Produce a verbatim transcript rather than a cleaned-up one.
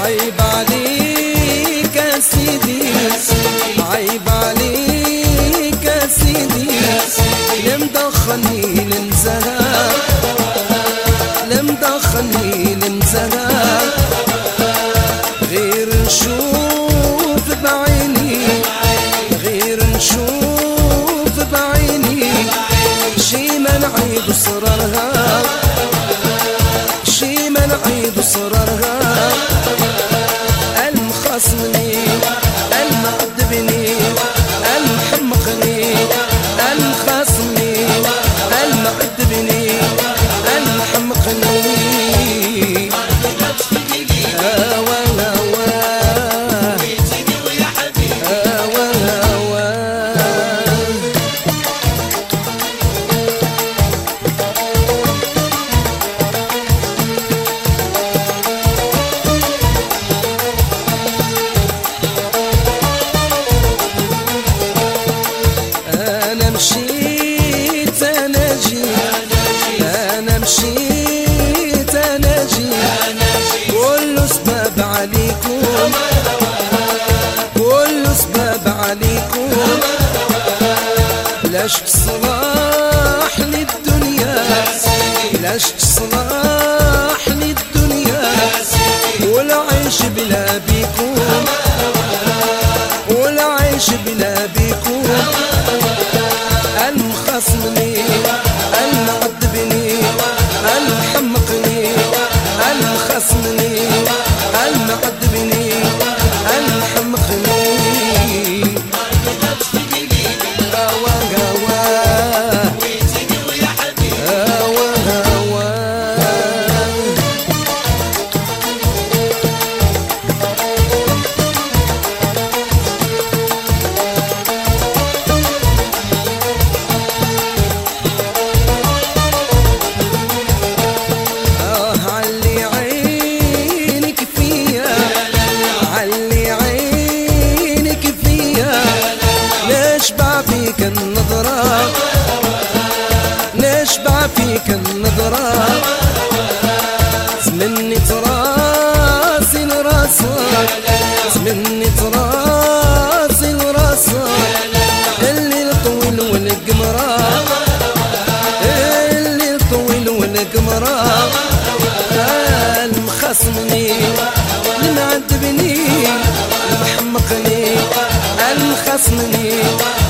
عيب عليك يا سيدي، عيب عليك يا سيدي، ليه مدخلني للزهق، ليه مدخلني للزهق، غير نشوف بعيني، غير نشوف بعيني شي ما نعيد صرارها، شي ما نعيد صرارها. المخصمني المعذبني المحمقني المخصمني المعذبني المحمقني مشيت انا جيت، انا مشيت انا جيت، كله سباب عليكم، كله سباب عليكم، لشت صلاح للدنيا، لشت صلاح للدنيا، والعيش بلا بيكم، والعيش بلا بيكم. المخصمني المعذبني المحمقني المخصمني المعذبني المحمقني هوا هوا ويجيني يا حبيبي هوا هوا. نشبع فيك النظرة، نشبع فيك النظرة، زمني تراسي لراسك، زمني تراسي لراسك، الليل طويل والقمرة، الليل طويل والقمرة. المخصمني المعذبني المحمقني المخصمني